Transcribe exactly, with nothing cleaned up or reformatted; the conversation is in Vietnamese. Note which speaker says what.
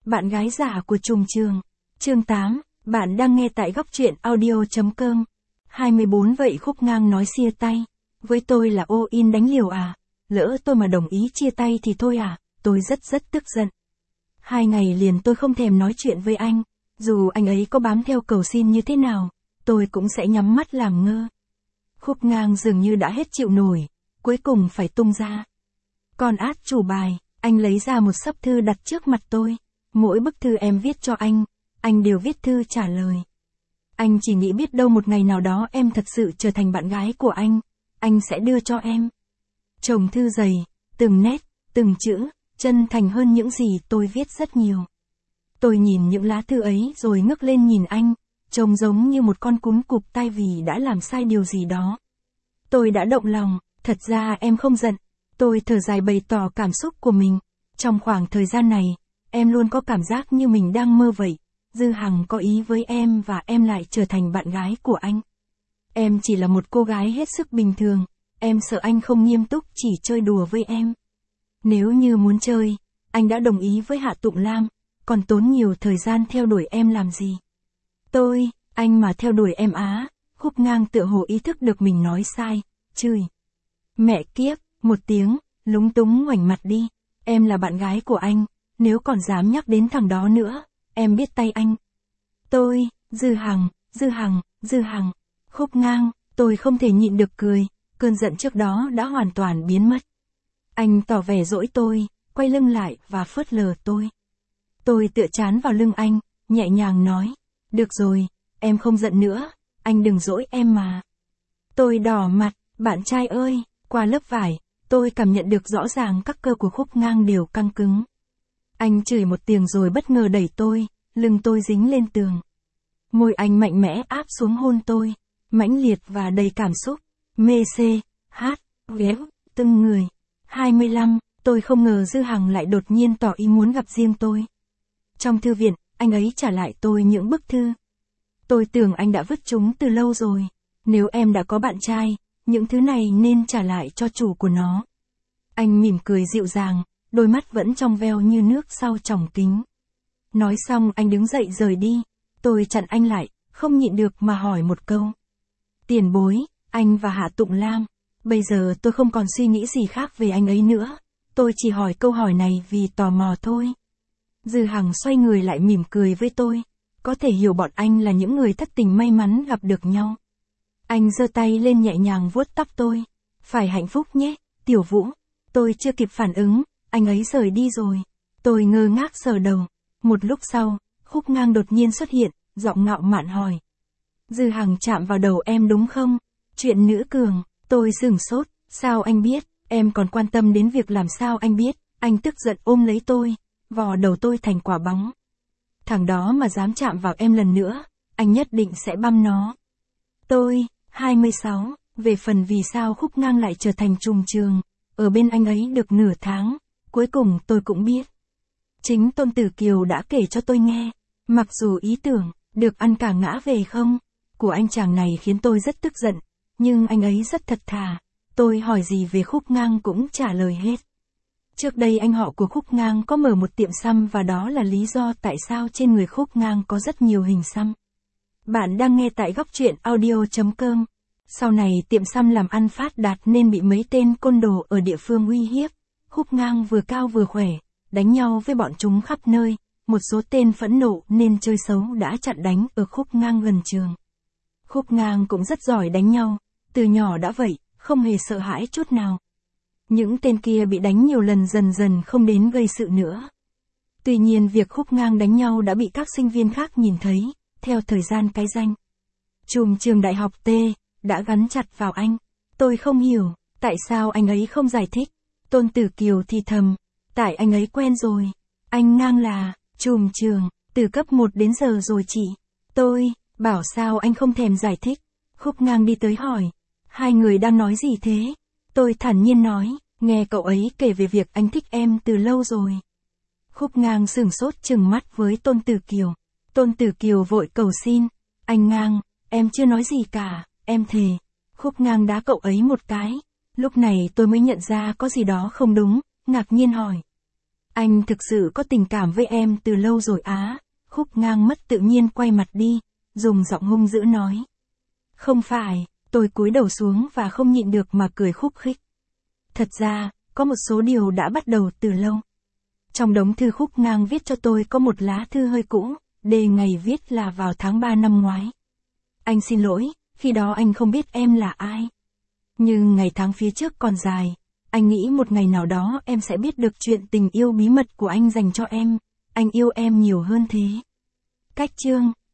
Speaker 1: Bạn gái giả của Trùng Trường. Chương tám, bạn đang nghe tại góc truyện audio.com. hai mươi bốn Vậy Khúc Ngang nói chia tay. Với tôi là all in đánh liều à? Lỡ tôi mà đồng ý chia tay thì thôi à? Tôi rất rất tức giận. Hai ngày liền tôi không thèm nói chuyện với anh. Dù anh ấy có bám theo cầu xin như thế nào, tôi cũng sẽ nhắm mắt làm ngơ. Khúc Ngang dường như đã hết chịu nổi, cuối cùng phải tung ra. Còn át chủ bài, anh lấy ra một xấp thư đặt trước mặt tôi. Mỗi bức thư em viết cho anh, anh đều viết thư trả lời. Anh chỉ nghĩ biết đâu một ngày nào đó em thật sự trở thành bạn gái của anh, anh sẽ đưa cho em. Chồng thư dày, từng nét, từng chữ, chân thành hơn những gì tôi viết rất nhiều. Tôi nhìn những lá thư ấy rồi ngước lên nhìn anh, trông giống như một con cún cụp tai vì đã làm sai điều gì đó. Tôi đã động lòng, thật ra em không giận. Tôi thở dài bày tỏ cảm xúc của mình. Trong khoảng thời gian này, em luôn có cảm giác như mình đang mơ vậy. Dư Hằng có ý với em và em lại trở thành bạn gái của anh. Em chỉ là một cô gái hết sức bình thường, em sợ anh không nghiêm túc chỉ chơi đùa với em. Nếu như muốn chơi, anh đã đồng ý với Hạ Tụng Lam, còn tốn nhiều thời gian theo đuổi em làm gì. Tôi, anh mà theo đuổi em á. Khúc Ngang tựa hồ ý thức được mình nói sai, chửi. Mẹ kiếp, một tiếng, lúng túng ngoảnh mặt đi. Em là bạn gái của anh, nếu còn dám nhắc đến thằng đó nữa, em biết tay anh. Tôi, Dư Hằng, Dư Hằng, Dư Hằng. Khúc Ngang, tôi không thể nhịn được cười, cơn giận trước đó đã hoàn toàn biến mất. Anh tỏ vẻ dỗi tôi, quay lưng lại và phớt lờ tôi. Tôi tựa trán vào lưng anh, nhẹ nhàng nói, được rồi, em không giận nữa, anh đừng dỗi em mà. Tôi đỏ mặt, bạn trai ơi, qua lớp vải, tôi cảm nhận được rõ ràng các cơ của Khúc Ngang đều căng cứng. Anh chửi một tiếng rồi bất ngờ đẩy tôi, lưng tôi dính lên tường. Môi anh mạnh mẽ áp xuống hôn tôi, mãnh liệt và đầy cảm xúc, mê xê, hát, véo, từng người. hai mươi lăm, tôi không ngờ Dư Hằng lại đột nhiên tỏ ý muốn gặp riêng tôi. Trong thư viện, anh ấy trả lại tôi những bức thư. Tôi tưởng anh đã vứt chúng từ lâu rồi. Nếu em đã có bạn trai, những thứ này nên trả lại cho chủ của nó. Anh mỉm cười dịu dàng, đôi mắt vẫn trong veo như nước sau tròng kính. Nói xong anh đứng dậy rời đi. Tôi chặn anh lại, không nhịn được mà hỏi một câu. Tiền bối, anh và Hạ Tụng Lam. Bây giờ tôi không còn suy nghĩ gì khác về anh ấy nữa. Tôi chỉ hỏi câu hỏi này vì tò mò thôi. Dư Hằng xoay người lại mỉm cười với tôi. Có thể hiểu bọn anh là những người thất tình may mắn gặp được nhau. Anh giơ tay lên nhẹ nhàng vuốt tóc tôi. Phải hạnh phúc nhé, Tiểu Vũ. Tôi chưa kịp phản ứng, anh ấy rời đi rồi. Tôi ngơ ngác sờ đầu. Một lúc sau, Khúc Ngang đột nhiên xuất hiện, giọng ngạo mạn hỏi. Dư Hằng chạm vào đầu em đúng không? Chuyện nữ cường, tôi sửng sốt, sao anh biết? Em còn quan tâm đến việc làm sao anh biết? Anh tức giận ôm lấy tôi, vò đầu tôi thành quả bóng. Thằng đó mà dám chạm vào em lần nữa, anh nhất định sẽ băm nó. Tôi, hai mươi sáu, về phần vì sao Khúc Ngang lại trở thành Trùng Trường, ở bên anh ấy được nửa tháng, cuối cùng tôi cũng biết. Chính Tôn Tử Kiều đã kể cho tôi nghe, mặc dù ý tưởng, được ăn cả ngã về không, của anh chàng này khiến tôi rất tức giận, nhưng anh ấy rất thật thà, tôi hỏi gì về Khúc Ngang cũng trả lời hết. Trước đây anh họ của Khúc Ngang có mở một tiệm xăm và đó là lý do tại sao trên người Khúc Ngang có rất nhiều hình xăm. Bạn đang nghe tại góc truyện audio.com. Sau này tiệm xăm làm ăn phát đạt nên bị mấy tên côn đồ ở địa phương uy hiếp. Khúc Ngang vừa cao vừa khỏe, đánh nhau với bọn chúng khắp nơi. Một số tên phẫn nộ nên chơi xấu đã chặn đánh ở Khúc Ngang gần trường. Khúc Ngang cũng rất giỏi đánh nhau, từ nhỏ đã vậy, không hề sợ hãi chút nào. Những tên kia bị đánh nhiều lần dần dần không đến gây sự nữa. Tuy nhiên việc Khúc Ngang đánh nhau đã bị các sinh viên khác nhìn thấy, theo thời gian cái danh Trùm Trường Đại học T đã gắn chặt vào anh. Tôi không hiểu, tại sao anh ấy không giải thích. Tôn Tử Kiều thì thầm, tại anh ấy quen rồi. Anh Ngang là Trùm Trường, từ cấp một đến giờ rồi chị. Tôi, bảo sao anh không thèm giải thích. Khúc Ngang đi tới hỏi, hai người đang nói gì thế? Tôi thản nhiên nói, nghe cậu ấy kể về việc anh thích em từ lâu rồi. Khúc Ngang sửng sốt trừng mắt với Tôn Tử Kiều. Tôn Tử Kiều vội cầu xin, anh Ngang, em chưa nói gì cả, em thề. Khúc Ngang đá cậu ấy một cái. Lúc này tôi mới nhận ra có gì đó không đúng, ngạc nhiên hỏi. Anh thực sự có tình cảm với em từ lâu rồi á. Khúc Ngang mất tự nhiên quay mặt đi, dùng giọng hung dữ nói. Không phải, tôi cúi đầu xuống và không nhịn được mà cười khúc khích. Thật ra, có một số điều đã bắt đầu từ lâu. Trong đống thư Khúc Ngang viết cho tôi có một lá thư hơi cũ, đề ngày viết là vào tháng ba năm ngoái. Anh xin lỗi, khi đó anh không biết em là ai. Nhưng ngày tháng phía trước còn dài, anh nghĩ một ngày nào đó em sẽ biết được chuyện tình yêu bí mật của anh dành cho em. Anh yêu em nhiều hơn thế. Cách chương